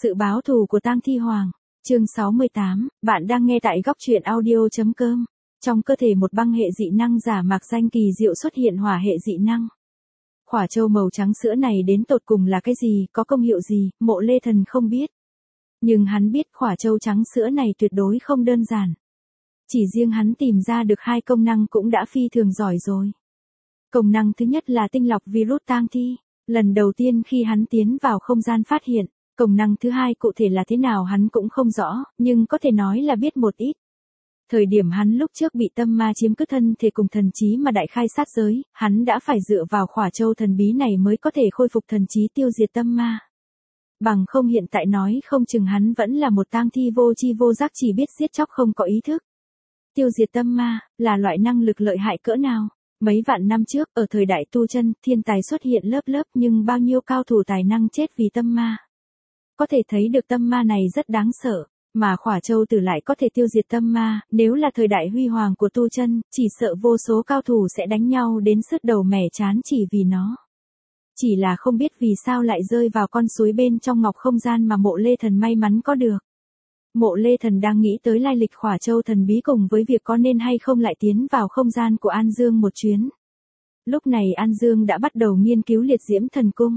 Sự báo thù của Tang Thi Hoàng, chương 68, bạn đang nghe tại góc truyện audio.com. Trong cơ thể một băng hệ dị năng giả mạc danh kỳ diệu xuất hiện hỏa hệ dị năng. Khỏa châu màu trắng sữa này đến tột cùng là cái gì, có công hiệu gì, Mộ Lê Thần không biết. Nhưng hắn biết khỏa châu trắng sữa này tuyệt đối không đơn giản. Chỉ riêng hắn tìm ra được 2 công năng cũng đã phi thường giỏi rồi. Công năng thứ nhất là tinh lọc virus tang thi. Lần đầu tiên khi hắn tiến vào không gian phát hiện, công năng thứ 2 cụ thể là thế nào hắn cũng không rõ, nhưng có thể nói là biết một ít. Thời điểm hắn lúc trước bị tâm ma chiếm cứ thân thể cùng thần trí mà đại khai sát giới, hắn đã phải dựa vào khỏa châu thần bí này mới có thể khôi phục thần trí tiêu diệt tâm ma. Bằng không hiện tại nói không chừng hắn vẫn là một tang thi vô tri vô giác chỉ biết giết chóc không có ý thức. Tiêu diệt tâm ma, là loại năng lực lợi hại cỡ nào? Mấy vạn năm trước, ở thời đại tu chân, thiên tài xuất hiện lớp lớp nhưng bao nhiêu cao thủ tài năng chết vì tâm ma. Có thể thấy được tâm ma này rất đáng sợ, mà khỏa châu tử lại có thể tiêu diệt tâm ma, nếu là thời đại huy hoàng của tu chân, chỉ sợ vô số cao thủ sẽ đánh nhau đến sứt đầu mẻ trán chỉ vì nó. Chỉ là không biết vì sao lại rơi vào con suối bên trong ngọc không gian mà Mộ Lê Thần may mắn có được. Mộ Lê Thần đang nghĩ tới lai lịch khỏa châu thần bí cùng với việc có nên hay không lại tiến vào không gian của An Dương một chuyến. Lúc này An Dương đã bắt đầu nghiên cứu liệt diễm thần cung.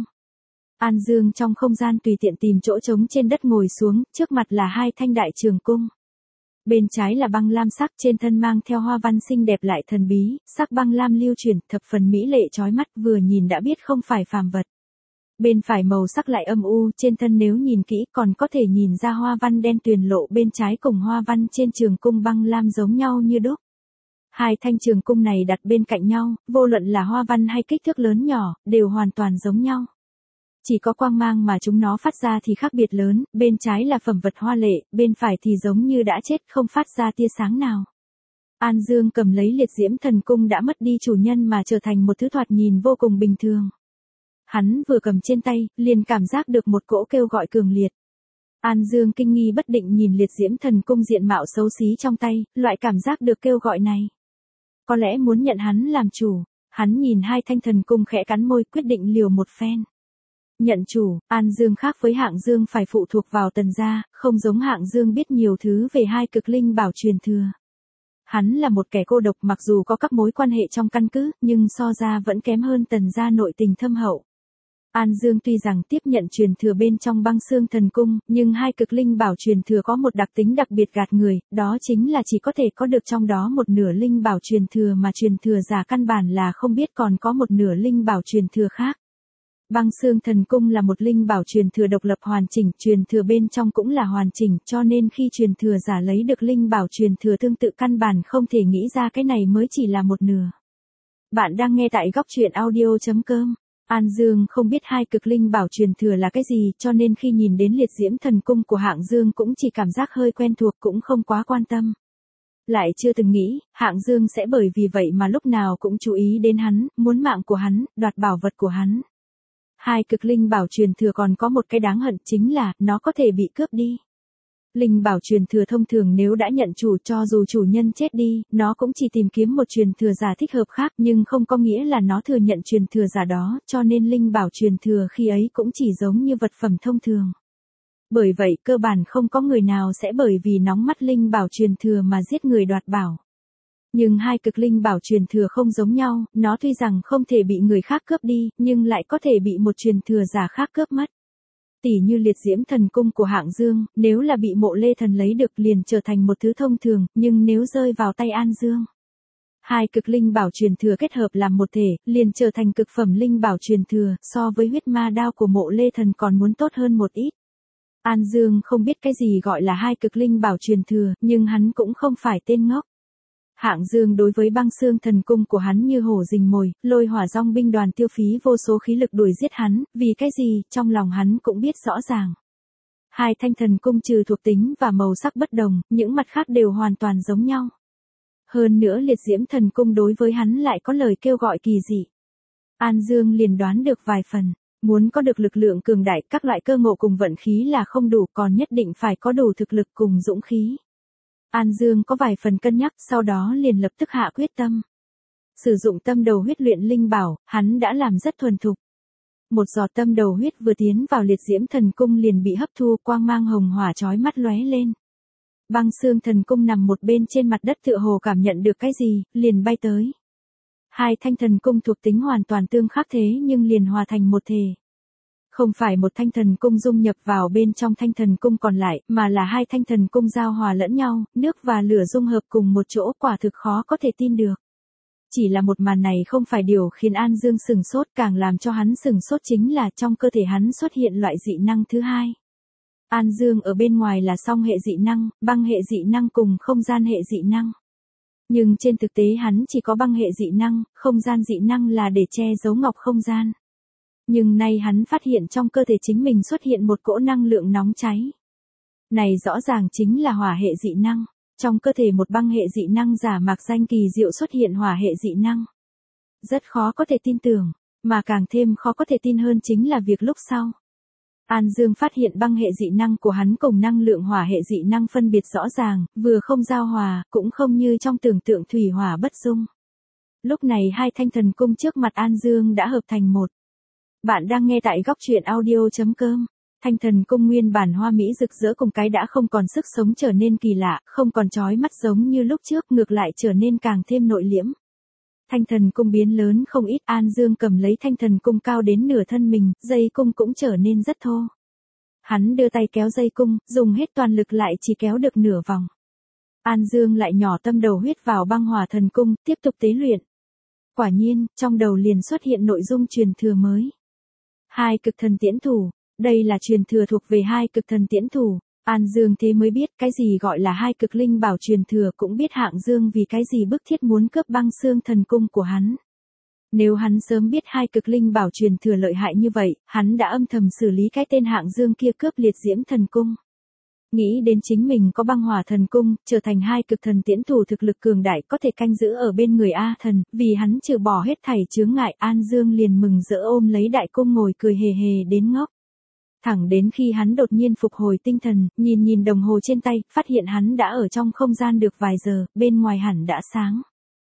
An Dương trong không gian tùy tiện tìm chỗ trống trên đất ngồi xuống, trước mặt là 2 thanh đại trường cung. Bên trái là băng lam sắc, trên thân mang theo hoa văn xinh đẹp lại thần bí, sắc băng lam lưu chuyển, thập phần mỹ lệ chói mắt, vừa nhìn đã biết không phải phàm vật. Bên phải màu sắc lại âm u, trên thân nếu nhìn kỹ còn có thể nhìn ra hoa văn đen tuyền lộ bên trái cùng hoa văn trên trường cung băng lam giống nhau như đúc. 2 thanh trường cung này đặt bên cạnh nhau, vô luận là hoa văn hay kích thước lớn nhỏ, đều hoàn toàn giống nhau. Chỉ có quang mang mà chúng nó phát ra thì khác biệt lớn, bên trái là phẩm vật hoa lệ, bên phải thì giống như đã chết không phát ra tia sáng nào. An Dương cầm lấy liệt diễm thần cung đã mất đi chủ nhân mà trở thành một thứ thoạt nhìn vô cùng bình thường. Hắn vừa cầm trên tay, liền cảm giác được một cỗ kêu gọi cường liệt. An Dương kinh nghi bất định nhìn liệt diễm thần cung diện mạo xấu xí trong tay, loại cảm giác được kêu gọi này. Có lẽ muốn nhận hắn làm chủ, hắn nhìn 2 thanh thần cung khẽ cắn môi quyết định liều một phen. Nhận chủ, An Dương khác với Hạng Dương phải phụ thuộc vào Tần gia, không giống Hạng Dương biết nhiều thứ về 2 cực linh bảo truyền thừa. Hắn là một kẻ cô độc mặc dù có các mối quan hệ trong căn cứ, nhưng so ra vẫn kém hơn Tần gia nội tình thâm hậu. An Dương tuy rằng tiếp nhận truyền thừa bên trong băng xương thần cung, nhưng 2 cực linh bảo truyền thừa có một đặc tính đặc biệt gạt người, đó chính là chỉ có thể có được trong đó một nửa linh bảo truyền thừa mà truyền thừa giả căn bản là không biết còn có một nửa linh bảo truyền thừa khác. Băng xương thần cung là một linh bảo truyền thừa độc lập hoàn chỉnh, truyền thừa bên trong cũng là hoàn chỉnh, cho nên khi truyền thừa giả lấy được linh bảo truyền thừa tương tự căn bản không thể nghĩ ra cái này mới chỉ là một nửa. Bạn đang nghe tại góc truyện audio.com. An Dương không biết 2 cực linh bảo truyền thừa là cái gì, cho nên khi nhìn đến liệt diễm thần cung của Hạng Dương cũng chỉ cảm giác hơi quen thuộc cũng không quá quan tâm. Lại chưa từng nghĩ, Hạng Dương sẽ bởi vì vậy mà lúc nào cũng chú ý đến hắn, muốn mạng của hắn, đoạt bảo vật của hắn. 2 cực linh bảo truyền thừa còn có một cái đáng hận chính là, nó có thể bị cướp đi. Linh bảo truyền thừa thông thường nếu đã nhận chủ cho dù chủ nhân chết đi, nó cũng chỉ tìm kiếm một truyền thừa giả thích hợp khác nhưng không có nghĩa là nó thừa nhận truyền thừa giả đó, cho nên linh bảo truyền thừa khi ấy cũng chỉ giống như vật phẩm thông thường. Bởi vậy cơ bản không có người nào sẽ bởi vì nóng mắt linh bảo truyền thừa mà giết người đoạt bảo. Nhưng 2 cực linh bảo truyền thừa không giống nhau, nó tuy rằng không thể bị người khác cướp đi, nhưng lại có thể bị một truyền thừa giả khác cướp mất. Tỉ như liệt diễm thần cung của Hạng Dương, nếu là bị Mộ Lê Thần lấy được liền trở thành một thứ thông thường, nhưng nếu rơi vào tay An Dương. 2 cực linh bảo truyền thừa kết hợp làm một thể, liền trở thành cực phẩm linh bảo truyền thừa, so với huyết ma đao của Mộ Lê Thần còn muốn tốt hơn một ít. An Dương không biết cái gì gọi là 2 cực linh bảo truyền thừa, nhưng hắn cũng không phải tên ngốc. Hạng Dương đối với băng xương thần cung của hắn như hổ rình mồi, lôi hỏa dòng binh đoàn tiêu phí vô số khí lực đuổi giết hắn, vì cái gì, trong lòng hắn cũng biết rõ ràng. 2 thanh thần cung trừ thuộc tính và màu sắc bất đồng, những mặt khác đều hoàn toàn giống nhau. Hơn nữa liệt diễm thần cung đối với hắn lại có lời kêu gọi kỳ dị. An Dương liền đoán được vài phần, muốn có được lực lượng cường đại, các loại cơ ngộ cùng vận khí là không đủ, còn nhất định phải có đủ thực lực cùng dũng khí. An Dương có vài phần cân nhắc, sau đó liền lập tức hạ quyết tâm. Sử dụng tâm đầu huyết luyện linh bảo, hắn đã làm rất thuần thục. Một giọt tâm đầu huyết vừa tiến vào liệt diễm thần cung liền bị hấp thu, quang mang hồng hỏa chói mắt lóe lên. Băng xương thần cung nằm một bên trên mặt đất tựa hồ cảm nhận được cái gì, liền bay tới. Hai thanh thần cung thuộc tính hoàn toàn tương khắc thế nhưng liền hòa thành một thể. Không phải một thanh thần cung dung nhập vào bên trong thanh thần cung còn lại, mà là hai thanh thần cung giao hòa lẫn nhau, nước và lửa dung hợp cùng một chỗ, quả thực khó có thể tin được. Chỉ là một màn này không phải điều khiến An Dương sửng sốt, càng làm cho hắn sửng sốt chính là trong cơ thể hắn xuất hiện loại dị năng thứ hai. An Dương ở bên ngoài là song hệ dị năng, băng hệ dị năng cùng không gian hệ dị năng. Nhưng trên thực tế hắn chỉ có băng hệ dị năng, không gian dị năng là để che giấu ngọc không gian. Nhưng nay hắn phát hiện trong cơ thể chính mình xuất hiện một cỗ năng lượng nóng cháy. Này rõ ràng chính là hỏa hệ dị năng. Trong cơ thể một băng hệ dị năng giả mạc danh kỳ diệu xuất hiện hỏa hệ dị năng. Rất khó có thể tin tưởng, mà càng thêm khó có thể tin hơn chính là việc lúc sau. An Dương phát hiện băng hệ dị năng của hắn cùng năng lượng hỏa hệ dị năng phân biệt rõ ràng, vừa không giao hòa, cũng không như trong tưởng tượng thủy hỏa bất dung. Lúc này hai thanh thần cung trước mặt An Dương đã hợp thành một. Bạn đang nghe tại góc truyện audio.com. Thanh thần cung nguyên bản hoa mỹ rực rỡ cùng cái đã không còn sức sống trở nên kỳ lạ, không còn chói mắt giống như lúc trước, ngược lại trở nên càng thêm nội liễm. Thanh thần cung biến lớn không ít, An Dương cầm lấy thanh thần cung cao đến nửa thân mình, dây cung cũng trở nên rất thô. Hắn đưa tay kéo dây cung, dùng hết toàn lực lại chỉ kéo được nửa vòng. An Dương lại nhỏ tâm đầu huyết vào băng hỏa thần cung, tiếp tục tế luyện. Quả nhiên, trong đầu liền xuất hiện nội dung truyền thừa mới. Hai cực thần tiễn thủ. Đây là truyền thừa thuộc về hai cực thần tiễn thủ. An Dương thế mới biết cái gì gọi là hai cực linh bảo truyền thừa, cũng biết Hạng Dương vì cái gì bức thiết muốn cướp băng xương thần cung của hắn. Nếu hắn sớm biết hai cực linh bảo truyền thừa lợi hại như vậy, hắn đã âm thầm xử lý cái tên Hạng Dương kia cướp liệt diễm thần cung. Nghĩ đến chính mình có băng hỏa thần cung, trở thành hai cực thần tiễn thủ thực lực cường đại có thể canh giữ ở bên người A thần, vì hắn trừ bỏ hết thảy chướng ngại, An Dương liền mừng rỡ ôm lấy đại cung ngồi cười hề hề đến ngốc. Thẳng đến khi hắn đột nhiên phục hồi tinh thần, nhìn đồng hồ trên tay, phát hiện hắn đã ở trong không gian được vài giờ, bên ngoài hẳn đã sáng.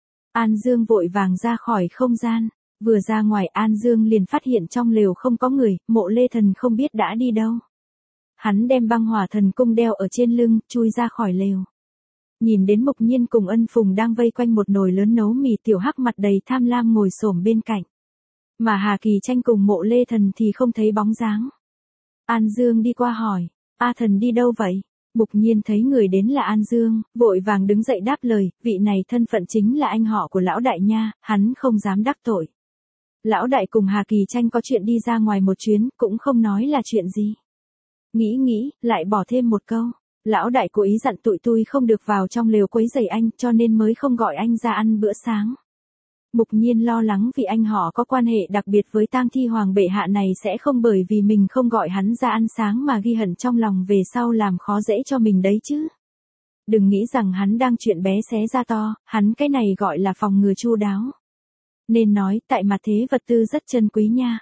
An Dương vội vàng ra khỏi không gian, vừa ra ngoài An Dương liền phát hiện trong lều không có người, Mộ Lê Thần không biết đã đi đâu. Hắn đem băng hỏa thần cung đeo ở trên lưng, chui ra khỏi lều. Nhìn đến Mục Nhiên cùng Ân Phùng đang vây quanh một nồi lớn nấu mì, Tiểu Hắc mặt đầy tham lam ngồi xổm bên cạnh. Mà Hà Kỳ Tranh cùng Mộ Lê Thần thì không thấy bóng dáng. An Dương đi qua hỏi, A thần đi đâu vậy? Mục Nhiên thấy người đến là An Dương, vội vàng đứng dậy đáp lời, vị này thân phận chính là anh họ của lão đại nha, hắn không dám đắc tội. Lão đại cùng Hà Kỳ Tranh có chuyện đi ra ngoài một chuyến, cũng không nói là chuyện gì. Nghĩ, lại bỏ thêm một câu. Lão đại cố ý dặn tụi tôi không được vào trong lều quấy rầy anh, cho nên mới không gọi anh ra ăn bữa sáng. Mục Nhiên lo lắng vì anh họ có quan hệ đặc biệt với Tang Thi Hoàng bệ hạ này sẽ không bởi vì mình không gọi hắn ra ăn sáng mà ghi hận trong lòng về sau làm khó dễ cho mình đấy chứ. Đừng nghĩ rằng hắn đang chuyện bé xé ra to, hắn cái này gọi là phòng ngừa chu đáo. Nên nói tại mặt thế vật tư rất chân quý nha.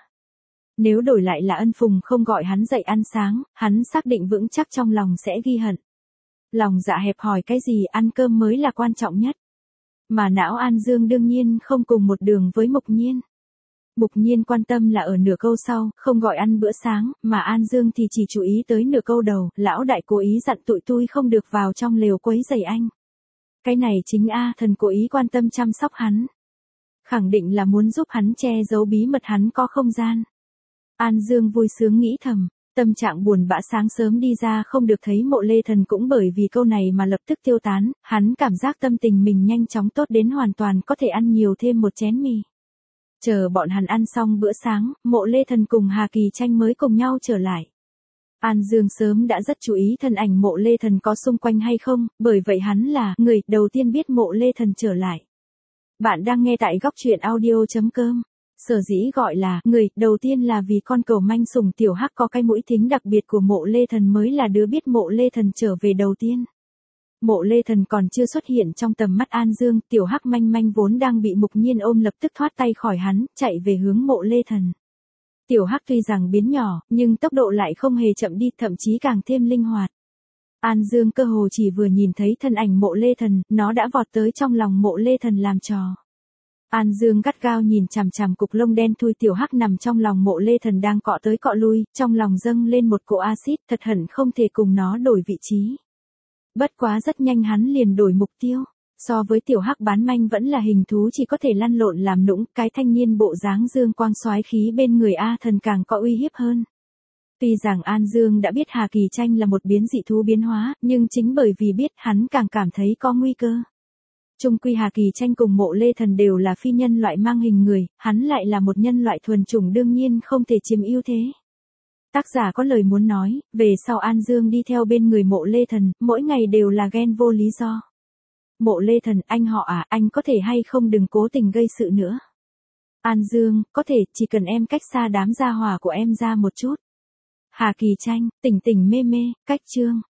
Nếu đổi lại là Ân Phùng không gọi hắn dậy ăn sáng, hắn xác định vững chắc trong lòng sẽ ghi hận. Lòng dạ hẹp hòi cái gì, ăn cơm mới là quan trọng nhất. Mà não An Dương đương nhiên không cùng một đường với Mục Nhiên. Mục Nhiên quan tâm là ở nửa câu sau, không gọi ăn bữa sáng, mà An Dương thì chỉ chú ý tới nửa câu đầu, lão đại cố ý dặn tụi tôi không được vào trong lều quấy rầy anh. Cái này chính A thần cố ý quan tâm chăm sóc hắn. Khẳng định là muốn giúp hắn che giấu bí mật hắn có không gian. An Dương vui sướng nghĩ thầm, tâm trạng buồn bã sáng sớm đi ra không được thấy Mộ Lê Thần cũng bởi vì câu này mà lập tức tiêu tán, hắn cảm giác tâm tình mình nhanh chóng tốt đến hoàn toàn có thể ăn nhiều thêm một chén mì. Chờ bọn hắn ăn xong bữa sáng, Mộ Lê Thần cùng Hà Kỳ Tranh mới cùng nhau trở lại. An Dương sớm đã rất chú ý thân ảnh Mộ Lê Thần có xung quanh hay không, bởi vậy hắn là người đầu tiên biết Mộ Lê Thần trở lại. Bạn đang nghe tại góc truyện audio.com. Sở dĩ gọi là người đầu tiên là vì con cẩu manh sủng Tiểu Hắc có cái mũi thính đặc biệt của Mộ Lê Thần mới là đứa biết Mộ Lê Thần trở về đầu tiên. Mộ Lê Thần còn chưa xuất hiện trong tầm mắt An Dương, Tiểu Hắc manh manh vốn đang bị Mục Nhiên ôm lập tức thoát tay khỏi hắn, chạy về hướng Mộ Lê Thần. Tiểu Hắc tuy rằng biến nhỏ, nhưng tốc độ lại không hề chậm đi, thậm chí càng thêm linh hoạt. An Dương cơ hồ chỉ vừa nhìn thấy thân ảnh Mộ Lê Thần, nó đã vọt tới trong lòng Mộ Lê Thần làm trò. An Dương gắt gao nhìn chằm chằm cục lông đen thui tiểu hắc nằm trong lòng Mộ Lê Thần đang cọ tới cọ lui, trong lòng dâng lên một cỗ axit thật hận không thể cùng nó đổi vị trí. Bất quá rất nhanh hắn liền đổi mục tiêu. So với tiểu hắc bán manh vẫn là hình thú chỉ có thể lăn lộn làm nũng, cái thanh niên bộ dáng dương quang soái khí bên người A Thần càng có uy hiếp hơn. Tuy rằng An Dương đã biết Hà Kỳ Tranh là một biến dị thú biến hóa, nhưng chính bởi vì biết hắn càng cảm thấy có nguy cơ. Chung quy Hà Kỳ Tranh cùng Mộ Lê Thần đều là phi nhân loại mang hình người, hắn lại là một nhân loại thuần chủng đương nhiên không thể chiếm ưu thế. Tác giả có lời muốn nói, về sau An Dương đi theo bên người Mộ Lê Thần, mỗi ngày đều là ghen vô lý do. Mộ Lê Thần, anh họ à, anh có thể hay không đừng cố tình gây sự nữa. An Dương, có thể, chỉ cần em cách xa đám gia hỏa của em ra một chút. Hà Kỳ Tranh, tỉnh tỉnh mê mê, cách chương.